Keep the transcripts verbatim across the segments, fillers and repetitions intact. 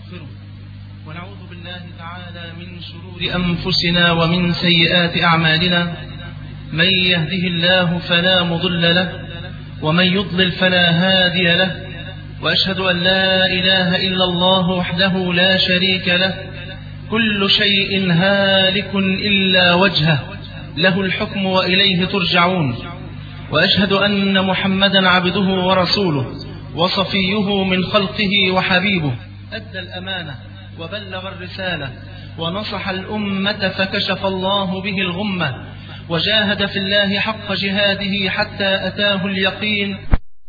ونستغفره ونعوذ بالله تعالى من شرور أنفسنا ومن سيئات أعمالنا. من يهده الله فلا مضل له ومن يضلل فلا هادي له، وأشهد أن لا إله إلا الله وحده لا شريك له، كل شيء هالك إلا وجهه، له الحكم وإليه ترجعون. وأشهد أن محمدا عبده ورسوله وصفيه من خلقه وحبيبه، أدى الأمانة وبلغ الرسالة ونصح الأمة فكشف الله به الغمة، وجاهد في الله حق جهاده حتى أتاه اليقين.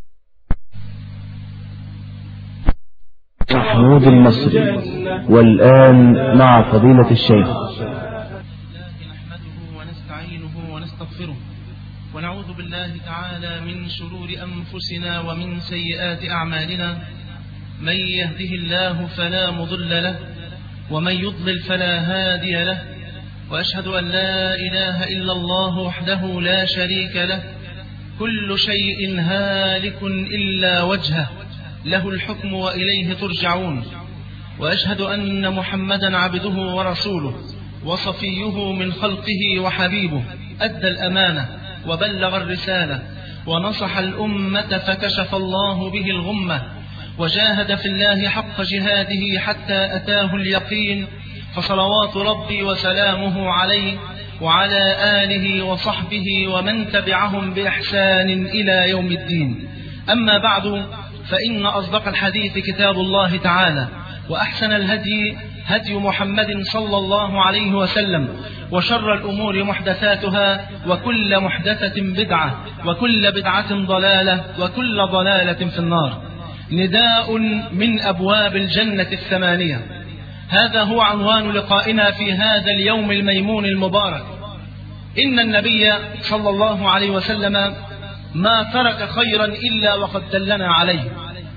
محمود المصري. والآن مع فضيلة الشيخ. نحمده ونستعينه ونستغفره ونعوذ بالله تعالى من شرور أنفسنا ومن سيئات أعمالنا. من يهده الله فلا مضل له ومن يضلل فلا هادي له، وأشهد أن لا إله إلا الله وحده لا شريك له، كل شيء هالك إلا وجهه، له الحكم وإليه ترجعون. وأشهد أن محمدا عبده ورسوله وصفيه من خلقه وحبيبه، أدى الأمانة وبلغ الرسالة ونصح الأمة فكشف الله به الغمة، وجاهد في الله حق جهاده حتى أتاه اليقين. فصلوات ربي وسلامه عليه وعلى آله وصحبه ومن تبعهم بإحسان إلى يوم الدين. أما بعد، فإن أصدق الحديث كتاب الله تعالى، وأحسن الهدي هدي محمد صلى الله عليه وسلم، وشر الأمور محدثاتها، وكل محدثة بدعة، وكل بدعة ضلالة، وكل ضلالة في النار. نداء من أبواب الجنة الثمانية، هذا هو عنوان لقائنا في هذا اليوم الميمون المبارك. إن النبي صلى الله عليه وسلم ما ترك خيرا إلا وقد دلنا عليه،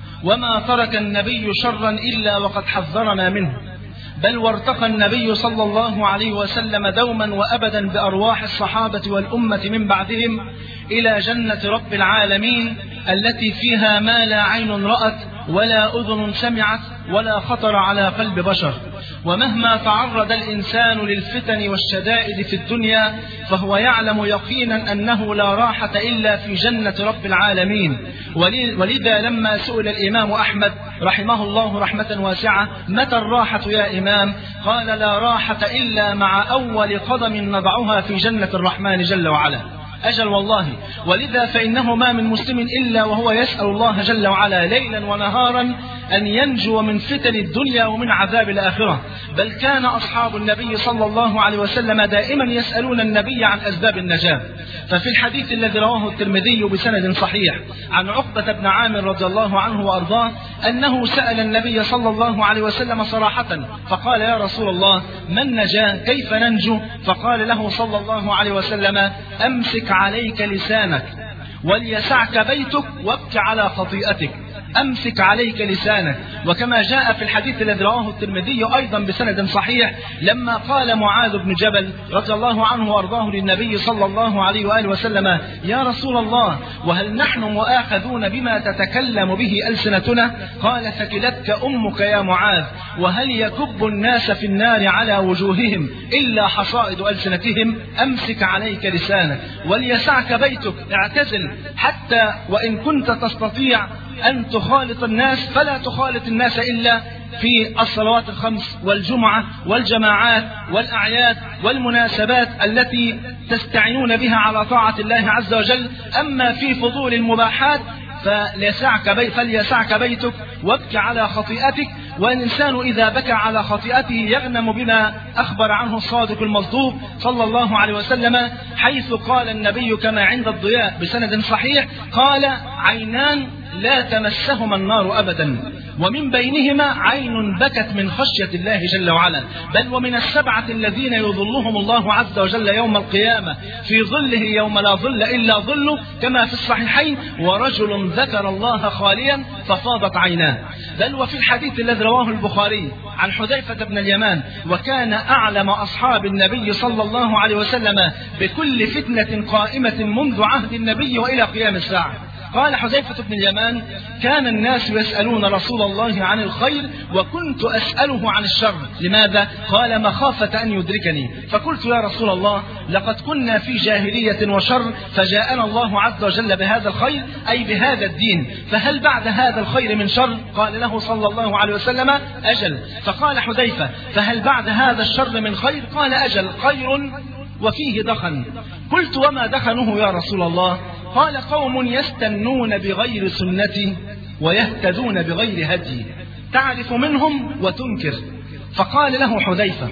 وما ترك النبي شرا إلا وقد حذرنا منه، بل وارتقى النبي صلى الله عليه وسلم دوما وأبدا بأرواح الصحابة والأمة من بعدهم إلى جنة رب العالمين، التي فيها ما لا عين رأت ولا أذن سمعت ولا خطر على قلب بشر. ومهما تعرض الإنسان للفتن والشدائد في الدنيا، فهو يعلم يقينا أنه لا راحة إلا في جنة رب العالمين. ولذا لما سئل الإمام أحمد رحمه الله رحمة واسعة: متى الراحة يا إمام؟ قال: لا راحة إلا مع أول قدم نضعها في جنة الرحمن جل وعلا. أجل والله. ولذا فإنه ما من مسلم إلا وهو يسأل الله جل وعلا ليلا ونهارا أن ينجو من فتن الدنيا ومن عذاب الآخرة. بل كان أصحاب النبي صلى الله عليه وسلم دائما يسألون النبي عن أسباب النجاة. ففي الحديث الذي رواه الترمذي بسند صحيح عن عقبة بن عامر رضي الله عنه وأرضاه أنه سأل النبي صلى الله عليه وسلم صراحة فقال: يا رسول الله، ما النجاة؟ كيف ننجو؟ فقال له صلى الله عليه وسلم: أمسك عليك لسانك وليسعك بيتك وابك على خطيئتك. أمسك عليك لسانك. وكما جاء في الحديث الذي رواه الترمذي أيضا بسند صحيح لما قال معاذ بن جبل رضي الله عنه وأرضاه للنبي صلى الله عليه وآله وسلم: يا رسول الله، وهل نحن مؤاخذون بما تتكلم به ألسنتنا؟ قال: ثكلتك أمك يا معاذ، وهل يكب الناس في النار على وجوههم إلا حصائد ألسنتهم؟ أمسك عليك لسانك وليسعك بيتك. اعتزل، حتى وإن كنت تستطيع أن تخالط الناس فلا تخالط الناس إلا في الصلوات الخمس والجمعة والجماعات والأعياد والمناسبات التي تستعينون بها على طاعة الله عز وجل. أما في فضول المباحات فليسعك بي فليسعك بيتك وابك على خطيئتك. والإنسان إذا بكى على خطيئته يغنم بما أخبر عنه الصادق المصدوق صلى الله عليه وسلم، حيث قال النبي كما عند الضياء بسند صحيح: قال: عينان لا تمسهما النار أبدا، ومن بينهما عين بكت من خشية الله جل وعلا. بل ومن السبعة الذين يظلهم الله عز وجل يوم القيامة في ظله يوم لا ظل إلا ظله، كما في الصحيحين: ورجل ذكر الله خاليا ففاضت عيناه. بل وفي الحديث الذي رواه البخاري عن حذيفة بن اليمان: وكان أعلم أصحاب النبي صلى الله عليه وسلم بكل فتنة قائمة منذ عهد النبي وإلى قيام الساعة. قال حذيفة بن اليمان: كان الناس يسألون رسول الله عن الخير وكنت أسأله عن الشر. لماذا؟ قال: مخافة أن يدركني. فقلت: يا رسول الله، لقد كنا في جاهلية وشر، فجاءنا الله عز وجل بهذا الخير، أي بهذا الدين، فهل بعد هذا الخير من شر؟ قال له صلى الله عليه وسلم: أجل. فقال حذيفة: فهل بعد هذا الشر من خير؟ قال: أجل، خير وفيه دخن. قلت: وما دخنه يا رسول الله؟ قال: قوم يستنون بغير سنتي ويهتدون بغير هدي، تعرف منهم وتنكر. فقال له حذيفة: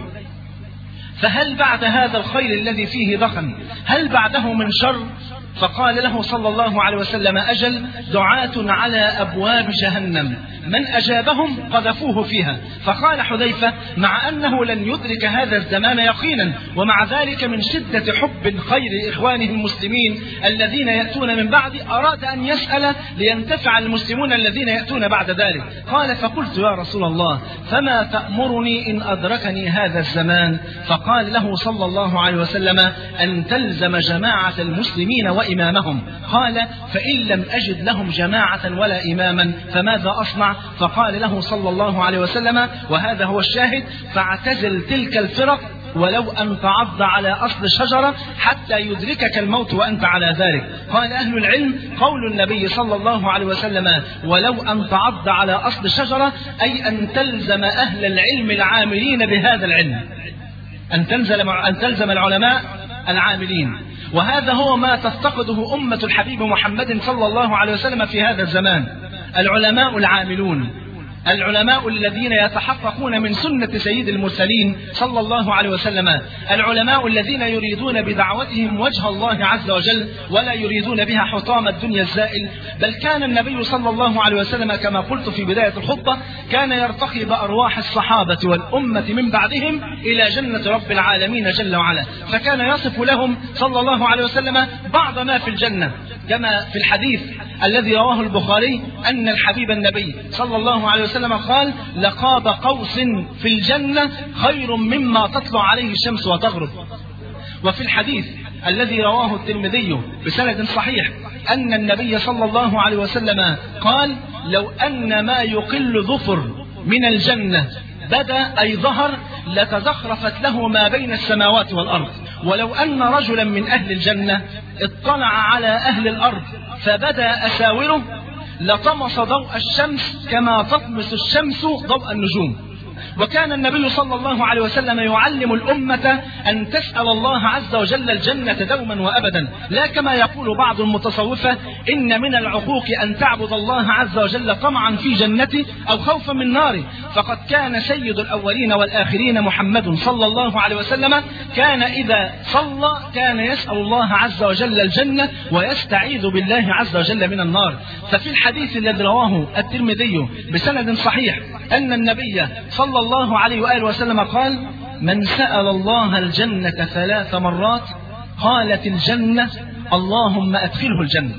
فهل بعد هذا الخير الذي فيه دخن هل بعده من شر؟ فقال له صلى الله عليه وسلم: أجل، دعاة على أبواب جهنم، من أجابهم قذفوه فيها. فقال حذيفة: مع أنه لن يدرك هذا الزمان يقينا، ومع ذلك من شدة حب الخير لإخوانه المسلمين الذين يأتون من بعد أراد أن يسأل لينتفع المسلمون الذين يأتون بعد ذلك. قال: فقلت: يا رسول الله، فما تأمرني إن أدركني هذا الزمان؟ فقال له صلى الله عليه وسلم: أن تلزم جماعة المسلمين وإمامهم. قال: فإن لم أجد لهم جماعة ولا إماما فماذا أصنع؟ فقال له صلى الله عليه وسلم، وهذا هو الشاهد: فاعتزل تلك الفرق ولو أن تعض على أصل شجرة حتى يدركك الموت وأنت على ذلك. قال أهل العلم: قول النبي صلى الله عليه وسلم ولو أن تعض على أصل شجرة، أي أن تلزم أهل العلم العاملين بهذا العلم، أن تلزم, أن تلزم العلماء العاملين. وهذا هو ما تفتقده أمة الحبيب محمد صلى الله عليه وسلم في هذا الزمان، العلماء العاملون، العلماء الذين يتحققون من سنة سيد المرسلين صلى الله عليه وسلم، العلماء الذين يريدون بدعوتهم وجه الله عز وجل ولا يريدون بها حطام الدنيا الزائل. بل كان النبي صلى الله عليه وسلم كما قلت في بداية الخطبة كان يرتقي بأرواح الصحابة والأمة من بعدهم إلى جنة رب العالمين جل وعلا، فكان يصف لهم صلى الله عليه وسلم بعض ما في الجنة، كما في الحديث الذي رواه البخاري أن الحبيب النبي صلى الله عليه وسلم قال: لقاب قوس في الجنة خير مما تطلع عليه الشمس وتغرب. وفي الحديث الذي رواه الترمذي بسند صحيح أن النبي صلى الله عليه وسلم قال: لو أن ما يقل ظفر من الجنة بدا أي ظهر لتزخرفت له ما بين السماوات والأرض، ولو أن رجلا من أهل الجنة اطلع على أهل الأرض فبدا أساوره لطمس ضوء الشمس كما تطمس الشمس ضوء النجوم. وكان النبي صلى الله عليه وسلم يعلم الأمة أن تسأل الله عز وجل الجنة دوما وأبدا، لا كما يقول بعض المتصوفة إن من العقوق أن تعبد الله عز وجل طمعا في جنته أو خوفا من ناره. فقد كان سيد الأولين والآخرين محمد صلى الله عليه وسلم كان إذا صلى كان يسأل الله عز وجل الجنة ويستعيذ بالله عز وجل من النار. ففي الحديث الذي رواه الترمذي بسند صحيح أن النبي صلى الله عليه وآله وسلم قال: من سأل الله الجنة ثلاث مرات قالت الجنة اللهم أدخله الجنة،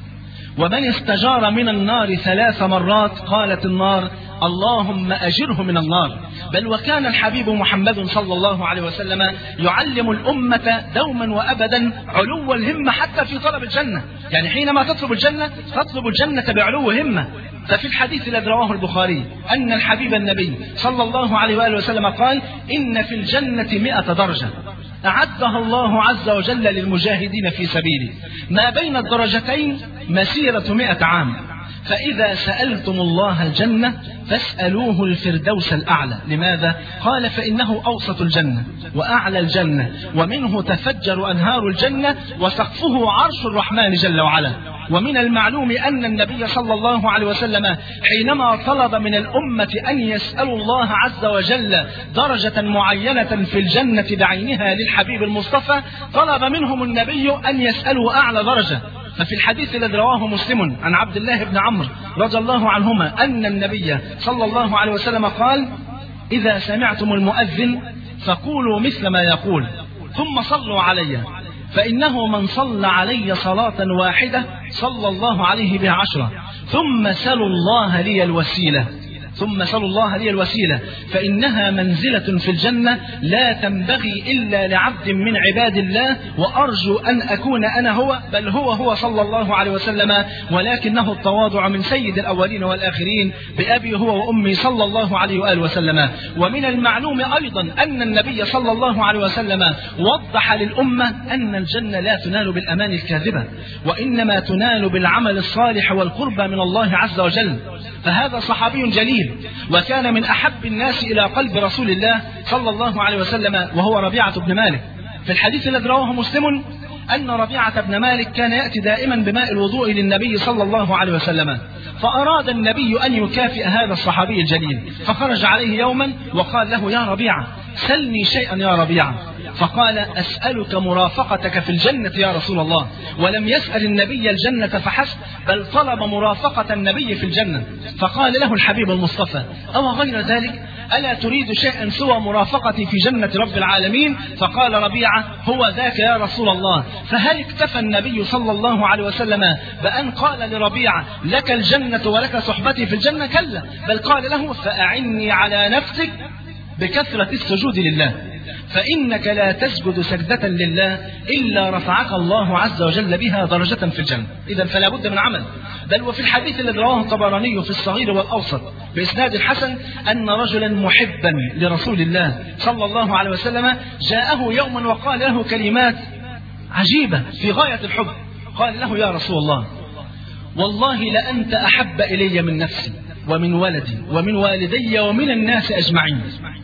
ومن استجار من النار ثلاث مرات قالت النار اللهم أجره من النار. بل وكان الحبيب محمد صلى الله عليه وسلم يعلم الأمة دوما وأبدا علو الهمة حتى في طلب الجنة، يعني حينما تطلب الجنة تطلب الجنة بعلو همة. ففي الحديث الذي رواه البخاري أن الحبيب النبي صلى الله عليه وآله وسلم قال: إن في الجنة مئة درجة أعدها الله عز وجل للمجاهدين في سبيله، ما بين الدرجتين مسيرة مئة عام، فإذا سألتم الله الجنة فاسألوه الفردوس الأعلى. لماذا؟ قال: فإنه أوسط الجنة وأعلى الجنة، ومنه تفجر أنهار الجنة، وسقفه عرش الرحمن جل وعلا. ومن المعلوم أن النبي صلى الله عليه وسلم حينما طلب من الأمة أن يسألوا الله عز وجل درجة معينة في الجنة بعينها للحبيب المصطفى، طلب منهم النبي أن يسألوا أعلى درجة. ففي الحديث الذي رواه مسلم عن عبد الله بن عمرو رضي الله عنهما أن النبي صلى الله عليه وسلم قال: إذا سمعتم المؤذن فقولوا مثل ما يقول ثم صلوا علي، فإنه من صلى علي صلاة واحدة صلى الله عليه بها عشرة، ثم سلوا الله لي الوسيلة ثم سلوا الله لي الوسيلة فإنها منزلة في الجنة لا تنبغي إلا لعبد من عباد الله، وأرجو أن أكون أنا هو، بل هو هو صلى الله عليه وسلم، ولكنه التواضع من سيد الأولين والآخرين بأبي هو وأمي صلى الله عليه وآله وسلم. ومن المعلوم أيضا أن النبي صلى الله عليه وسلم وضح للأمة أن الجنة لا تنال بالأمان الكاذبة، وإنما تنال بالعمل الصالح والقربى من الله عز وجل. فهذا صحابي جليل وكان من أحب الناس إلى قلب رسول الله صلى الله عليه وسلم، وهو ربيعة بن مالك. في الحديث الذي رواه مسلم أن ربيعة بن مالك كان يأتي دائما بماء الوضوء للنبي صلى الله عليه وسلم، فأراد النبي أن يكافئ هذا الصحابي الجليل، فخرج عليه يوما وقال له: يا ربيعة سلني شيئا يا ربيعة. فقال: أسألك مرافقتك في الجنة يا رسول الله. ولم يسأل النبي الجنة فحسب، بل طلب مرافقة النبي في الجنة. فقال له الحبيب المصطفى: أو غير ذلك؟ ألا تريد شيئا سوى مرافقتي في جنة رب العالمين؟ فقال ربيعة: هو ذاك يا رسول الله. فهل اكتفى النبي صلى الله عليه وسلم بأن قال لربيعة: لك الجنة ولك صحبتي في الجنة؟ كلا، بل قال له: فأعني على نفسك بكثرة السجود لله، فإنك لا تسجد سجدة لله إلا رفعك الله عز وجل بها درجة في الجنة. إذا فلا بد من عمل. بل وفي الحديث الذي رواه الطبراني في الصغير والأوسط بإسناد حسن أن رجلا محبا لرسول الله صلى الله عليه وسلم جاءه يوما وقال له كلمات عجيبة في غاية الحب. قال له: يا رسول الله، والله لأنت أحب إلي من نفسي ومن ولدي ومن والدي ومن الناس أجمعين،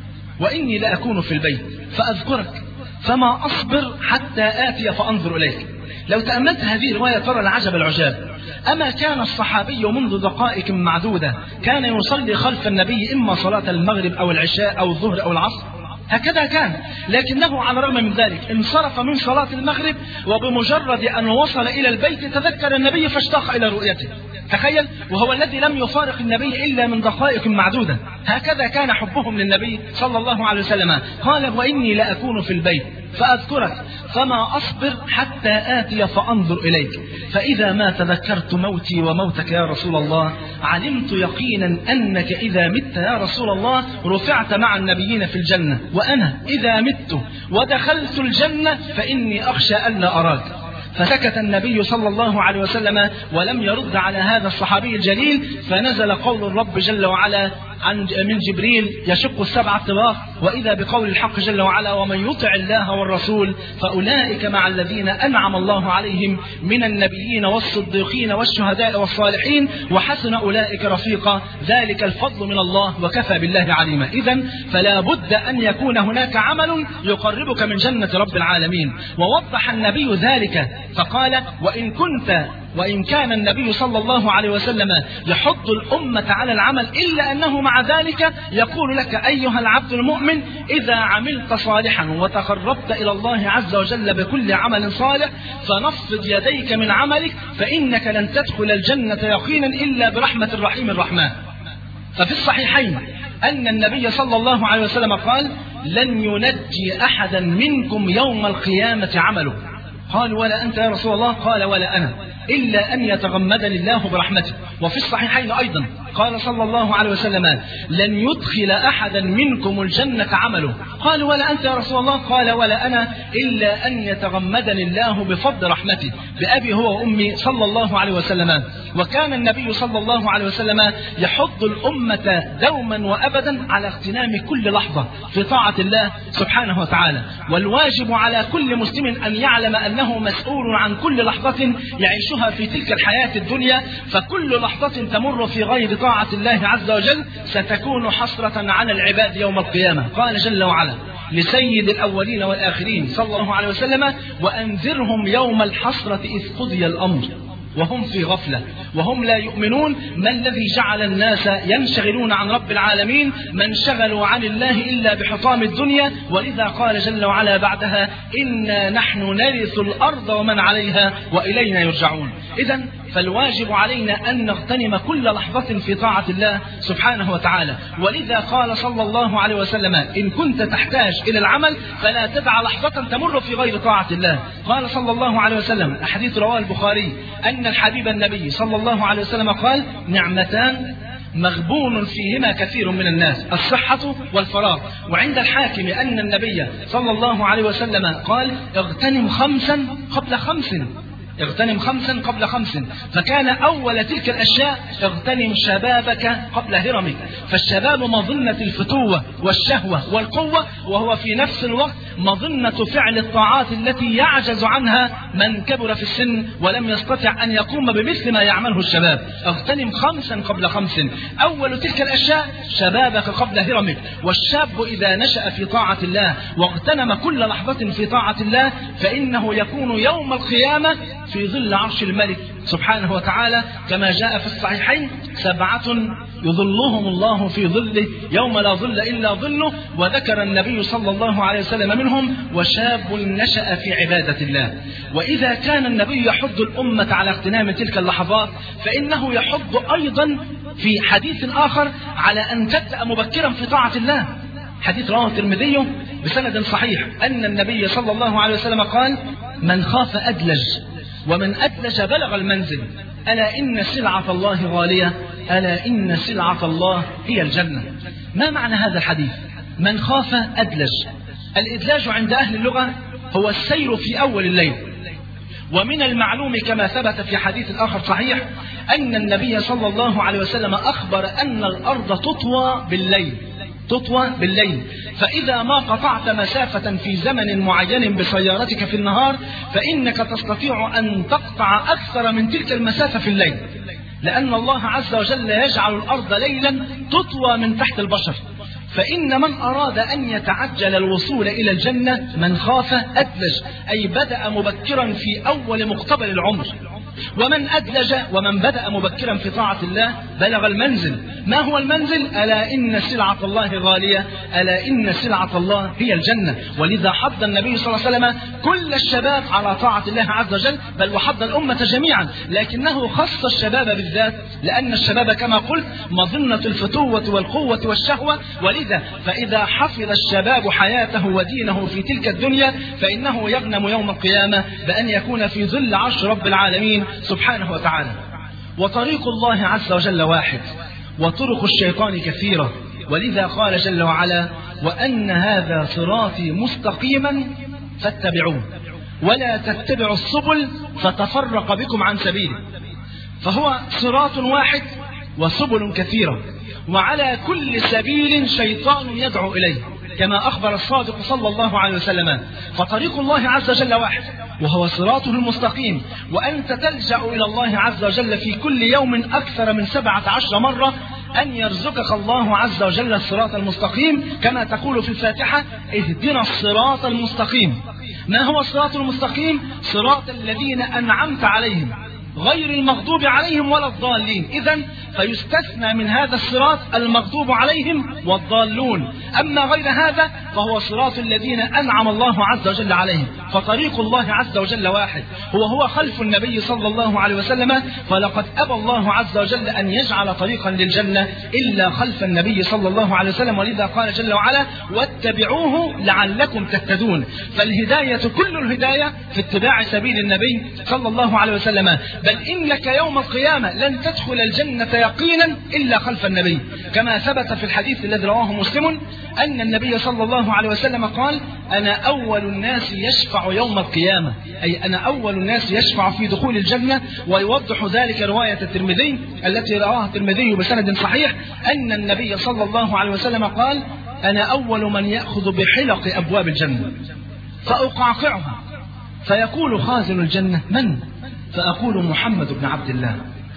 وإني لأكون في البيت فأذكرك فما أصبر حتى آتي فأنظر إليك. لو تأملت هذه الرواية ترى العجب العجاب. أما كان الصحابي منذ دقائق معدودة كان يصلي خلف النبي إما صلاة المغرب أو العشاء أو الظهر أو العصر، هكذا كان، لكنه على الرغم من ذلك انصرف من صلاة المغرب، وبمجرد أن وصل إلى البيت تذكر النبي فاشتاق إلى رؤيته. تخيل، وهو الذي لم يفارق النبي إلا من دقائق معدودة. هكذا كان حبهم للنبي صلى الله عليه وسلم. قال: وإني لأكون في البيت فأذكرك فما أصبر حتى آتي فأنظر إليك، فإذا ما تذكرت موتي وموتك يا رسول الله علمت يقينا أنك إذا مت يا رسول الله رفعت مع النبيين في الجنة، وأنا إذا مت ودخلت الجنة فإني أخشى ألا أراك. فسكت النبي صلى الله عليه وسلم ولم يرد على هذا الصحابي الجليل، فنزل قول الرب جل وعلا عن من جبريل يشق السبع الطباق، وإذا بقول الحق جل وعلا: ومن يطع الله والرسول فأولئك مع الذين أنعم الله عليهم من النبيين والصديقين والشهداء والصالحين وحسن أولئك رفيقا، ذلك الفضل من الله وكفى بالله عليما. إذن فلا بد أن يكون هناك عمل يقربك من جنة رب العالمين. ووضح النبي ذلك فقال: وإن كنت وإن كان النبي صلى الله عليه وسلم يحض الأمة على العمل، إلا أنه مع ذلك يقول لك أيها العبد المؤمن: إذا عملت صالحا وتقربت إلى الله عز وجل بكل عمل صالح فنفض يديك من عملك، فإنك لن تدخل الجنة يقينا إلا برحمة الرحيم الرحمن. ففي الصحيحين أن النبي صلى الله عليه وسلم قال: لن ينجي أحدا منكم يوم القيامة عمله. قال: ولا أنت يا رسول الله؟ قال: ولا أنا، إلا أن يتغمدني الله برحمته. وفي الصحيحين أيضا قال صلى الله عليه وسلم: لن يدخل أحدا منكم الجنة عمله. قال: ولا أنت يا رسول الله؟ قال: ولا أنا، إلا أن يتغمدني الله بفضل رحمته بأبي هو وأمي صلى الله عليه وسلم. وكان النبي صلى الله عليه وسلم يحض الأمة دوما وأبدا على اغتنام كل لحظة في طاعة الله سبحانه وتعالى. والواجب على كل مسلم أن يعلم أنه مسؤول عن كل لحظة يعيشها في تلك الحياة الدنيا، فكل لحظة تمر في غير طاعة الله عز وجل ستكون حسرة على العباد يوم القيامة. قال جل وعلا لسيد الأولين والآخرين صلى الله عليه وسلم: وأنذرهم يوم الحسرة إذ قضي الأمر وهم في غفلة وهم لا يؤمنون، ما الذي جعل الناس ينشغلون عن رب العالمين؟ ما انشغلوا عن الله إلا بحطام الدنيا. ولذا قال جل وعلا بعدها: إنا نحن نرث الأرض ومن عليها وإلينا يرجعون. إذن فالواجب علينا أن نغتنم كل لحظة في طاعة الله سبحانه وتعالى. ولذا قال صلى الله عليه وسلم: إن كنت تحتاج إلى العمل فلا تدع لحظة تمر في غير طاعة الله. قال صلى الله عليه وسلم، حديث رواه البخاري، أن الحبيب النبي صلى الله عليه وسلم قال: نعمتان مغبون فيهما كثير من الناس، الصحة والفراغ. وعند الحاكم أن النبي صلى الله عليه وسلم قال اغتنم خمسا قبل خمس، اغتنم خمسا قبل خمس، فكان أول تلك الأشياء اغتنم شبابك قبل هرمك. فالشباب مظنة الفتوة والشهوة والقوة، وهو في نفس الوقت مظنة فعل الطاعات التي يعجز عنها من كبر في السن ولم يستطع أن يقوم بمثل ما يعمله الشباب. اغتنم خمسا قبل خمس، أول تلك الأشياء شبابك قبل هرمك. والشاب إذا نشأ في طاعة الله واغتنم كل لحظة في طاعة الله فإنه يكون يوم القيامة في ظل عرش الملك سبحانه وتعالى، كما جاء في الصحيحين سبعة يظلهم الله في ظله يوم لا ظل إلا ظله. وذكر النبي صلى الله عليه وسلم منهم وشاب نشأ في عبادة الله. وإذا كان النبي يحض الأمة على اغتنام تلك اللحظات فإنه يحض أيضا في حديث آخر على أن تبدأ مبكرا في طاعة الله. حديث رواه الترمذي بسند صحيح أن النبي صلى الله عليه وسلم قال من خاف أدلج ومن أدلج بلغ المنزل، ألا إن سلعة الله غالية، ألا إن سلعة الله هي الجنة. ما معنى هذا الحديث؟ من خاف أدلج. الإدلاج عند أهل اللغة هو السير في أول الليل. ومن المعلوم كما ثبت في حديث آخر صحيح أن النبي صلى الله عليه وسلم أخبر أن الأرض تطوى بالليل، تطوى بالليل. فإذا ما قطعت مسافة في زمن معين بسيارتك في النهار فإنك تستطيع أن تقطع أكثر من تلك المسافة في الليل، لأن الله عز وجل يجعل الأرض ليلا تطوى من تحت البشر. فإن من أراد أن يتعجل الوصول إلى الجنة من خاف أدلج، أي بدأ مبكرا في أول مقتبل العمر. ومن أدلج ومن بدأ مبكرا في طاعة الله بلغ المنزل. ما هو المنزل؟ ألا إن سلعة الله غالية، ألا إن سلعة الله هي الجنة. ولذا حض النبي صلى الله عليه وسلم كل الشباب على طاعة الله عز وجل، بل وحض الأمة جميعا، لكنه خص الشباب بالذات لأن الشباب كما قلت مظنة الفتوة والقوة والشهوة. ولذا فإذا حفظ الشباب حياته ودينه في تلك الدنيا فإنه يغنم يوم القيامة بأن يكون في ظل عرش رب العالمين سبحانه وتعالى. وطريق الله عز وجل واحد وطرق الشيطان كثيرة، ولذا قال جل وعلا وأن هذا صراطي مستقيما فاتبعوه ولا تتبعوا السبل فتفرق بكم عن سبيله. فهو صراط واحد وسبل كثيرة، وعلى كل سبيل شيطان يدعو إليه كما أخبر الصادق صلى الله عليه وسلم. فطريق الله عز وجل واحد وهو صراطه المستقيم، وأنت تلجأ إلى الله عز وجل في كل يوم أكثر من سبعة عشر مرة أن يرزقك الله عز وجل الصراط المستقيم، كما تقول في الفاتحة اهدنا الصراط المستقيم. ما هو الصراط المستقيم؟ صراط الذين أنعمت عليهم غير المغضوب عليهم ولا الضالين. إذن فيستثنى من هذا الصراط المغضوب عليهم والضالون، أما غير هذا فهو صراط الذين أنعم الله عز وجل عليهم. فطريق الله عز وجل واحد هو هو خلف النبي صلى الله عليه وسلم. فلقد أبى الله عز وجل أن يجعل طريقا للجنة إلا خلف النبي صلى الله عليه وسلم، ولذا قال جل وعلا واتبعوه لعلكم تهتدون. فالهداية كل الهداية في اتباع سبيل النبي صلى الله عليه وسلم، بل إنك يوم القيامة لن تدخل الجنة يقينا إلا خلف النبي، كما ثبت في الحديث الذي رواه مسلم أن النبي صلى الله عليه وسلم قال أنا أول الناس يشفع يوم القيامة، أي أنا أول الناس يشفع في دخول الجنة. ويوضح ذلك رواية الترمذي التي رواها الترمذي بسند صحيح أن النبي صلى الله عليه وسلم قال أنا أول من يأخذ بحلق أبواب الجنة فأقعقعها، فيقول خازن الجنة من؟ فأقول محمد بن عبد الله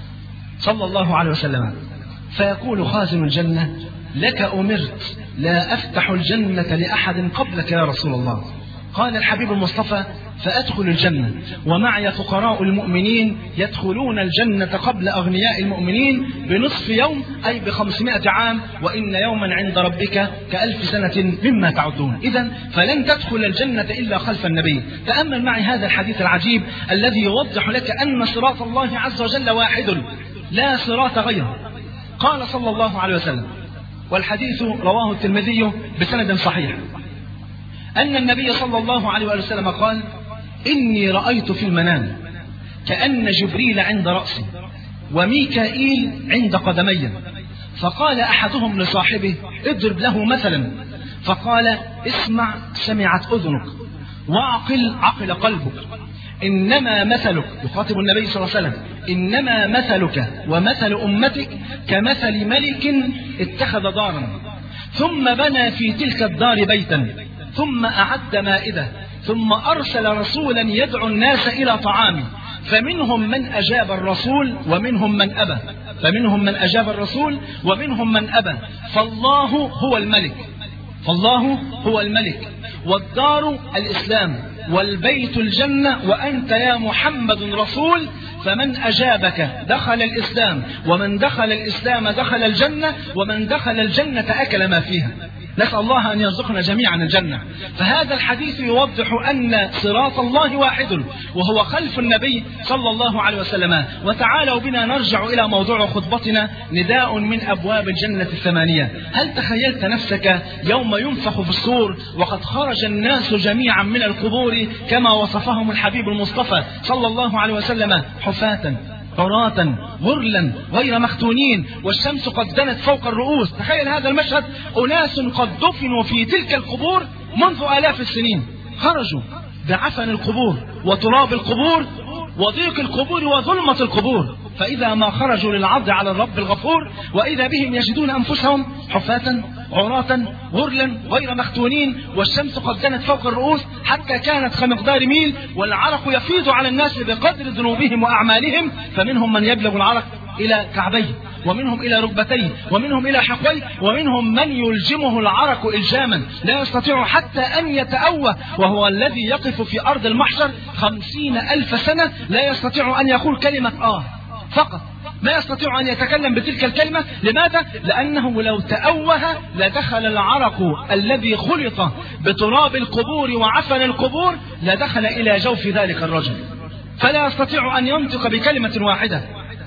صلى الله عليه وسلم. فيقول خازن الجنة لك أمرت لا أفتح الجنة لأحد قبلك يا رسول الله. قال الحبيب المصطفى فأدخل الجنة ومعي فقراء المؤمنين يدخلون الجنة قبل أغنياء المؤمنين بنصف يوم، أي بخمسمائة عام، وإن يوما عند ربك كألف سنة مما تعدون. إذن فلن تدخل الجنة إلا خلف النبي. تأمل معي هذا الحديث العجيب الذي يوضح لك أن صراط الله عز وجل واحد لا صراط غيره. قال صلى الله عليه وسلم، والحديث رواه الترمذي بسند صحيح، أن النبي صلى الله عليه وسلم قال إني رأيت في المنام كأن جبريل عند رأسي وميكائيل عند قدمي، فقال أحدهم لصاحبه اضرب له مثلا، فقال اسمع سمعت أذنك وعقل عقل قلبك، إنما مثلك، يخاطب النبي صلى الله عليه وسلم، إنما مثلك ومثل أمتك كمثل ملك اتخذ دارا ثم بنى في تلك الدار بيتا ثم أعد مائدة ثم أرسل رسولا يدعو الناس إلى طعامه، فمنهم من أجاب الرسول ومنهم من أبى، فمنهم من أجاب الرسول ومنهم من أبى، فالله هو الملك، فالله هو الملك، والدار الإسلام، والبيت الجنة، وأنت يا محمد رسول، فمن أجابك دخل الإسلام، ومن دخل الإسلام دخل الجنة، ومن دخل الجنة أكل ما فيها. نسأل الله أن يرزقنا جميعا الجنة. فهذا الحديث يوضح أن صراط الله واحد وهو خلف النبي صلى الله عليه وسلم. وتعالوا بنا نرجع إلى موضوع خطبتنا، نداء من أبواب الجنة الثمانية. هل تخيلت نفسك يوم ينفخ في الصور وقد خرج الناس جميعا من القبور كما وصفهم الحبيب المصطفى صلى الله عليه وسلم حفاة عراة غرلا غير مختونين، والشمس قد دنت فوق الرؤوس؟ تخيل هذا المشهد، أناس قد دفنوا في تلك القبور منذ آلاف السنين، خرجوا بعفن القبور وتراب القبور وضيق القبور وظلمة القبور، فإذا ما خرجوا للعرض على الرب الغفور وإذا بهم يجدون أنفسهم حفاة عراة غرلا غير مختونين، والشمس قد دنت فوق الرؤوس حتى كانت كمقدار ميل، والعرق يفيض على الناس بقدر ذنوبهم وأعمالهم، فمنهم من يبلغ العرق إلى كعبيه، ومنهم إلى ركبتيه، ومنهم إلى حقويه، ومنهم من يلجمه العرق إلجاما لا يستطيع حتى أن يتأوه، وهو الذي يقف في أرض المحشر خمسين ألف سنة لا يستطيع أن يقول كلمة آه فقط، ما يستطيع أن يتكلم بتلك الكلمة. لماذا؟ لأنه لو تأوه لدخل العرق الذي خلط بتراب القبور وعفن القبور لدخل إلى جوف ذلك الرجل، فلا يستطيع أن ينطق بكلمة واحدة،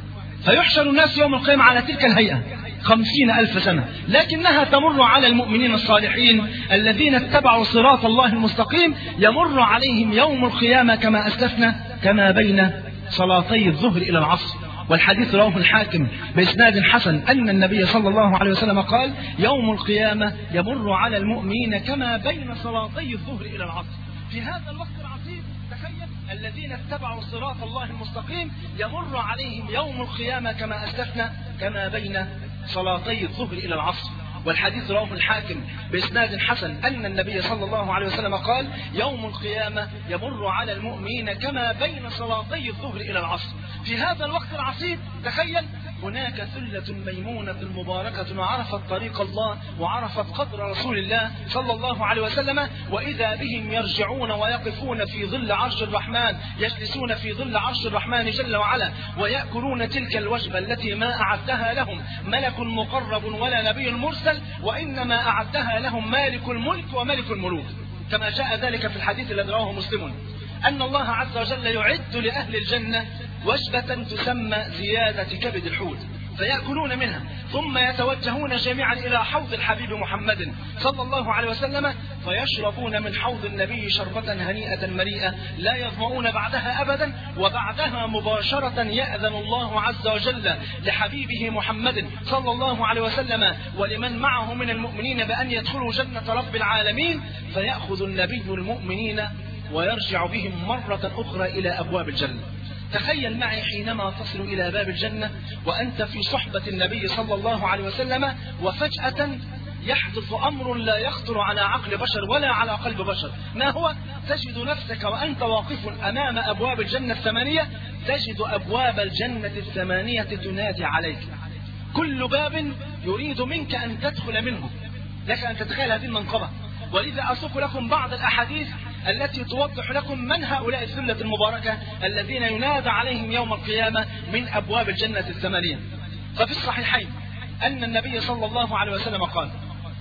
فيحشر الناس يوم القيامة على تلك الهيئة خمسين ألف سنة، لكنها تمر على المؤمنين الصالحين الذين اتبعوا صراط الله المستقيم، يمر عليهم يوم القيامة كما أسلفنا كما بين صلاتي الظهر إلى العصر. والحديث رواه الحاكم بإسناد حسن أن النبي صلى الله عليه وسلم قال يوم القيامة يمر على المؤمنين كما بين صلاتي الظهر إلى العصر. في هذا الوقت العصيب تخيل الذين اتبعوا صراط الله المستقيم يمر عليهم يوم القيامة كما أسلفنا كما بين صلاتي الظهر إلى العصر. والحديث رواه الحاكم بإسناد حسن أن النبي صلى الله عليه وسلم قال يوم القيامة يمر على المؤمنين كما بين صلاتي الظهر إلى العصر. في هذا الوقت العصيب تخيل هناك ثلة ميمونة مباركة عرفت طريق الله وعرفت قدر رسول الله صلى الله عليه وسلم، وإذا بهم يرجعون ويقفون في ظل عرش الرحمن، يجلسون في ظل عرش الرحمن جل وعلا، ويأكلون تلك الوجبة التي ما أعدها لهم ملك مقرب ولا نبي مرسل، وإنما أعدها لهم مالك الملك وملك الملوك، كما جاء ذلك في الحديث الذي رواه مسلم أن الله عز وجل يعد لأهل الجنة وجبة تسمى زيادة كبد الحوت، فيأكلون منها ثم يتوجهون جميعا إلى حوض الحبيب محمد صلى الله عليه وسلم، فيشربون من حوض النبي شربة هنيئة مريئة لا يظمؤون بعدها أبدا، وبعدها مباشرة يأذن الله عز وجل لحبيبه محمد صلى الله عليه وسلم ولمن معه من المؤمنين بأن يدخلوا جنة رب العالمين، فيأخذ النبي المؤمنين ويرجع بهم مرة أخرى إلى أبواب الجنة. تخيل معي حينما تصل إلى باب الجنة وأنت في صحبة النبي صلى الله عليه وسلم، وفجأة يحدث أمر لا يخطر على عقل بشر ولا على قلب بشر. ما هو؟ تجد نفسك وأنت واقف أمام أبواب الجنة الثمانية، تجد أبواب الجنة الثمانية تنادي عليك، كل باب يريد منك أن تدخل منه، لك أن تتخيل هذه المنقبة. ولذا أسوق لكم بعض الأحاديث التي توضح لكم من هؤلاء الثلة المباركة الذين ينادى عليهم يوم القيامة من أبواب الجنة الثمانية. ففي الصحيحين أن النبي صلى الله عليه وسلم قال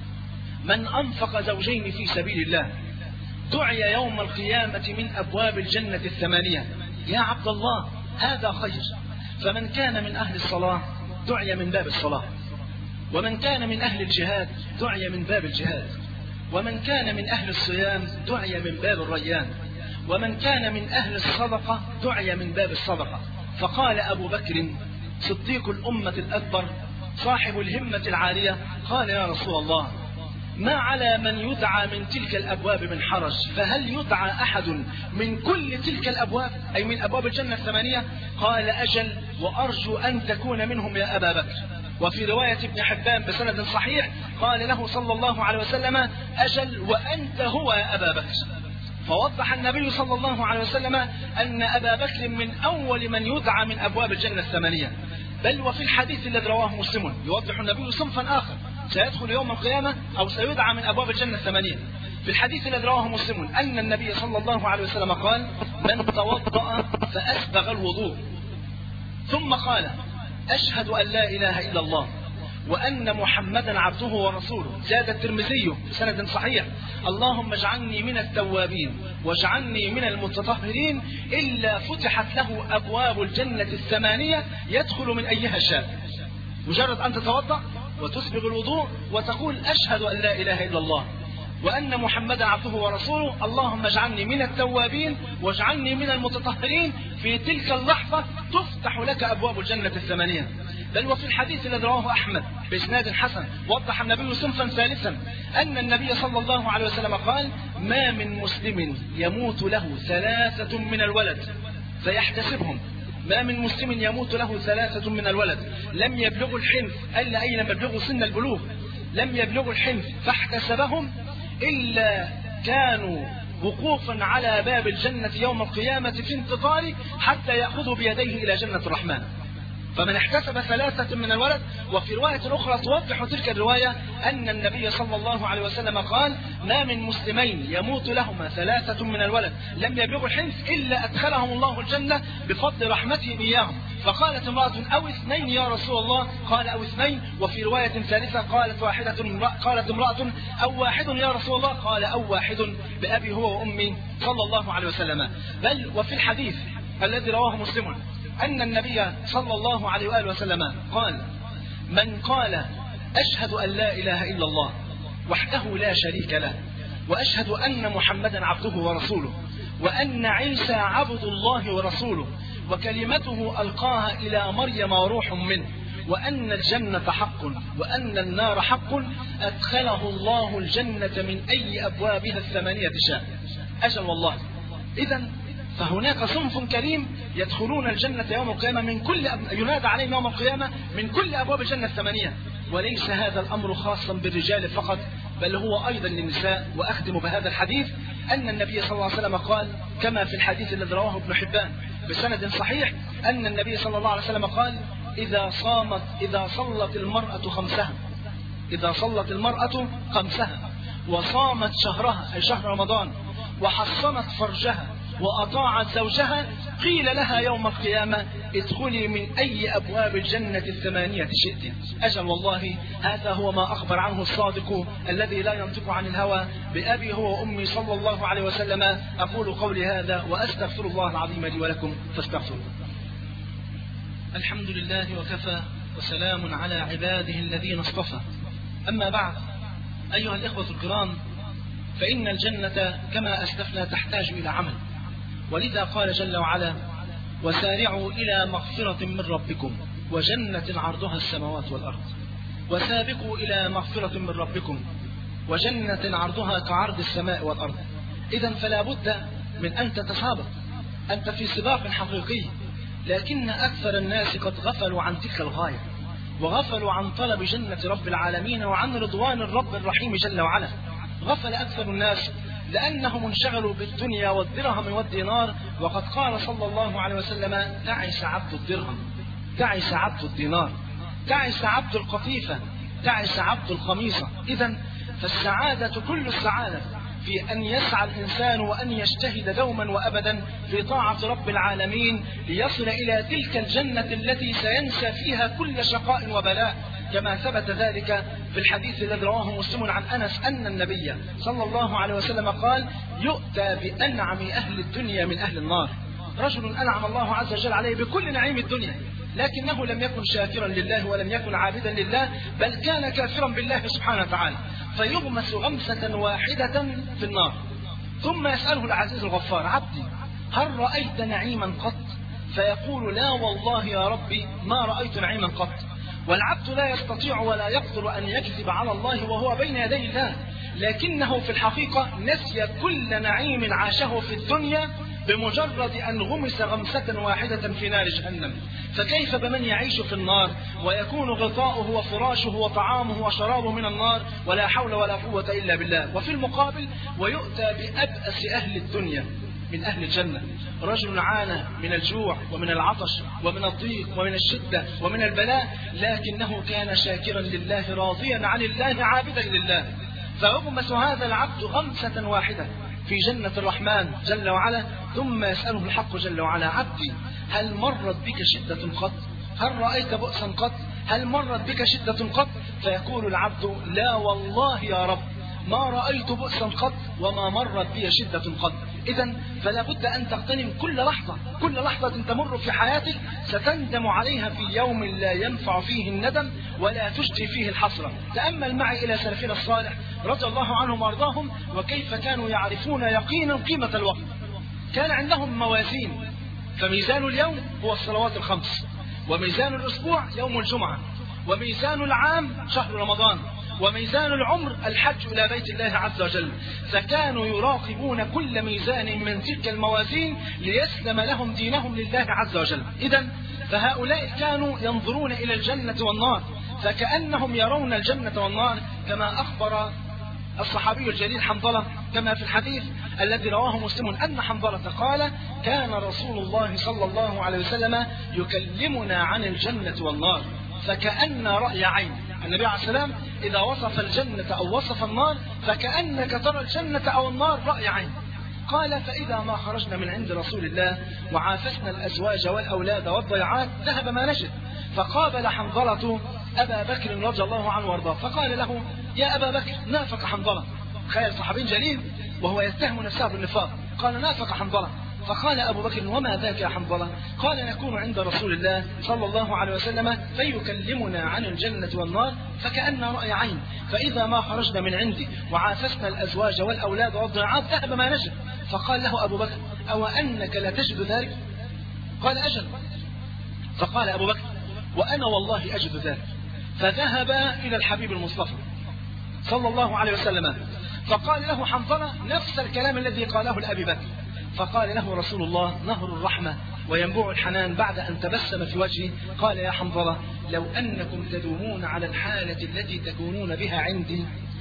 من أنفق زوجين في سبيل الله دعي يوم القيامة من أبواب الجنة الثمانية. يا عبد الله هذا خير. فمن كان من أهل الصلاة دعي من باب الصلاة، ومن كان من أهل الجهاد دعي من باب الجهاد، ومن كان من أهل الصيام دعي من باب الريان، ومن كان من أهل الصدقة دعي من باب الصدقة. فقال أبو بكر صديق الأمة الأكبر صاحب الهمة العالية قال يا رسول الله ما على من يدعى من تلك الأبواب من حرج، فهل يدعى أحد من كل تلك الأبواب أي من أبواب الجنة الثمانية؟ قال أجل، وأرجو أن تكون منهم يا أبا بكر. وفي رواية ابن حبان بسند صحيح قال له صلى الله عليه وسلم أجل وأنت هو يا أبا بكر. فوضح النبي صلى الله عليه وسلم أن أبا بكر من أول من يدعى من أبواب الجنة الثمانية. بل وفي الحديث الذي رواه مسلم يوضح النبي صنفا آخر سيدخل يوم القيامة أو سيدعى من أبواب الجنة الثمانية. في الحديث الذي رواه مسلم أن النبي صلى الله عليه وسلم قال من توضأ فأسبغ الوضوء ثم قال أشهد أن لا إله إلا الله وأن محمدا عبده ورسوله، زاد الترمذي بسند صحيح اللهم اجعلني من التوابين واجعلني من المتطهرين، إلا فتحت له أبواب الجنة الثمانية يدخل من أيها شاء. مجرد أن تتوضأ وتسبغ الوضوء وتقول أشهد أن لا إله إلا الله وأن محمدا عبده ورسوله، اللهم اجعلني من التوابين واجعلني من المتطهرين، في تلك اللحظة تفتح لك أبواب الجنة الثمانية. بل وفي الحديث الذي رواه أحمد بإسناد حسن وضح النبي صنفا ثالثا أن النبي صلى الله عليه وسلم قال ما من مسلم يموت له ثلاثة من الولد فيحتسبهم، ما من مسلم يموت له ثلاثة من الولد لم يبلغوا الحنث، ألا أي لم يبلغوا سن البلوغ، لم يبلغوا الحنث فاحتسبهم إلا كانوا وقوفا على باب الجنة يوم القيامة في انتظار حتى يأخذوا بيديه إلى جنة الرحمن. فمن احتسب ثلاثة من الولد. وفي رواية أخرى توضح تلك الرواية أن النبي صلى الله عليه وسلم قال ما من مسلمين يموت لهما ثلاثة من الولد لم يبلغوا الحنث إلا أدخلهم الله الجنة بفضل رحمته إياهم. فقالت امرأة أو اثنين يا رسول الله، قال أو اثنين. وفي رواية ثالثة قالت واحدة قالت امرأة أو واحد يا رسول الله، قال أو واحد بأبي هو وأمي صلى الله عليه وسلم. بل وفي الحديث الذي رواه مسلم أن النبي صلى الله عليه وآله وسلم قال من قال أشهد أن لا إله إلا الله وحده لا شريك له وأشهد أن محمدا عبده ورسوله وأن عيسى عبد الله ورسوله وكلمته ألقاها إلى مريم وروح منه وأن الجنة حق وأن النار حق أدخله الله الجنة من أي أبوابها الثمانية شاء. أجل والله. إذن فهناك صنف كريم يدخلون الجنة يوم القيامة من كل أب... ينادى عليهم يوم القيامة من كل أبواب الجنة الثمانية. وليس هذا الأمر خاصا بالرجال فقط، بل هو أيضا للنساء. وأختم بهذا الحديث أن النبي صلى الله عليه وسلم قال كما في الحديث الذي رواه ابن حبان بسند صحيح أن النبي صلى الله عليه وسلم قال إذا صامت إذا صلت المرأة خمسها إذا صلت المرأة خمسها وصامت شهرها أي شهر رمضان وحصنت فرجها وأطاعت زوجها قيل لها يوم القيامة ادخلي من أي أبواب الجنة الثمانية شئت. أجل والله هذا هو ما أخبر عنه الصادق الذي لا ينطق عن الهوى بأبي هو وأمي صلى الله عليه وسلم. أقول قولي هذا وأستغفر الله العظيم لي ولكم فاستغفروا. الحمد لله وكفى وسلام على عباده الذين اصطفى. أما بعد، أيها الإخوة الكرام، فإن الجنة كما أسلفنا تحتاج إلى عمل، ولذا قال جل وعلا وسارعوا إلى مغفرة من ربكم وجنة عرضها السماوات والأرض وسابقوا إلى مغفرة من ربكم وجنة عرضها كعرض السماء والأرض. إذن فلا بد من أن تتسابق، أنت في سباق حقيقي، لكن أكثر الناس قد غفلوا عن تلك الغاية وغفلوا عن طلب جنة رب العالمين وعن رضوان الرب الرحيم جل وعلا. غفل أكثر الناس لأنهم انشغلوا بالدنيا والدرهم والدينار، وقد قال صلى الله عليه وسلم تعس عبد الدرهم تعس عبد الدينار تعس عبد القطيفة تعس عبد الخميصة. إذن فالسعادة كل السعادة في أن يسعى الإنسان وأن يجتهد دوما وأبدا في طاعة رب العالمين ليصل إلى تلك الجنة التي سينسى فيها كل شقاء وبلاء، كما ثبت ذلك في الحديث الذي رواه مسلم عن أنس أن النبي صلى الله عليه وسلم قال يؤتى بأنعم أهل الدنيا من أهل النار، رجل أنعم الله عز وجل عليه بكل نعيم الدنيا لكنه لم يكن شاكرا لله ولم يكن عابدا لله، بل كان كافرا بالله سبحانه وتعالى، فيغمس غمسة واحدة في النار. ثم يسأله العزيز الغفار عبدي هل رأيت نعيما قط؟ فيقول لا والله يا ربي ما رأيت نعيما قط. والعبد لا يستطيع ولا يقدر أن يكذب على الله وهو بين يدي الله، لكنه في الحقيقة نسي كل نعيم عاشه في الدنيا بمجرد أن غمس غمسة واحدة في نار جهنم. فكيف بمن يعيش في النار ويكون غطاؤه وفراشه وطعامه وشرابه من النار ولا حول ولا قوة إلا بالله؟ وفي المقابل ويؤتى بأبأس أهل الدنيا من أهل الجنة، رجل عانى من الجوع ومن العطش ومن الضيق ومن الشدة ومن البلاء، لكنه كان شاكرا لله راضيا عن الله عابدا لله، فيغمس هذا العبد غمسة واحدة في جنة الرحمن جل وعلا، ثم يسأله الحق جل وعلا: عبدي هل مرت بك شدة قط؟ هل رأيت بؤسا قط؟ هل مرت بك شدة قط؟ فيقول العبد: لا والله يا رب، ما رأيت بؤسا قط وما مرت بي شدة قط. إذا فلا بد أن تغتنم كل لحظة، كل لحظة تمر في حياتك ستندم عليها في يوم لا ينفع فيه الندم ولا تجدي فيه الحسرة. تأمل معي إلى سلفنا الصالح رضي الله عنهم وارضاهم، وكيف كانوا يعرفون يقينا قيمة الوقت. كان عندهم موازين، فميزان اليوم هو الصلوات الخمس، وميزان الأسبوع يوم الجمعة، وميزان العام شهر رمضان، وميزان العمر الحج إلى بيت الله عز وجل. فكانوا يراقبون كل ميزان من تلك الموازين ليسلم لهم دينهم لله عز وجل. إذن فهؤلاء كانوا ينظرون إلى الجنة والنار فكأنهم يرون الجنة والنار، كما أخبر الصحابي الجليل حنظلة كما في الحديث الذي رواه مسلم أن حنظلة قال: كان رسول الله صلى الله عليه وسلم يكلمنا عن الجنة والنار فكأن رأي عين. النبي عليه السلام إذا وصف الجنة أو وصف النار فكأنك ترى الجنة أو النار رأي عين. قال: فإذا ما خرجنا من عند رسول الله وعافسنا الأزواج والأولاد والضيعات ذهب ما نجد. فقابل حنظلة أبا بكر رضي الله عنه وارضاه فقال له: يا أبا بكر، نافق حنظلة. تخيل صحابي جليل وهو يتهم نفسه بالنفاق، قال: نافق حنظلة. فقال أبو بكر: وما ذاك يا حنظلة؟ قال: نكون عند رسول الله صلى الله عليه وسلم فيكلمنا عن الجنة والنار فكأن رأي عين، فإذا ما خرجنا من عندي وعافسنا الأزواج والأولاد والضيعات ذهب ما نجد. فقال له أبو بكر: أو أنك لا تجد ذلك؟ قال: أجل. فقال أبو بكر: وأنا والله أجد ذلك. فذهب إلى الحبيب المصطفى صلى الله عليه وسلم فقال له حنظلة نفس الكلام الذي قاله لأبي بكر. فقال له رسول الله نهر الرحمة وينبوع الحنان بعد أن تبسم في وجهه قال: يا حنظلة، لو أنكم تدومون على الحالة التي تكونون بها عندي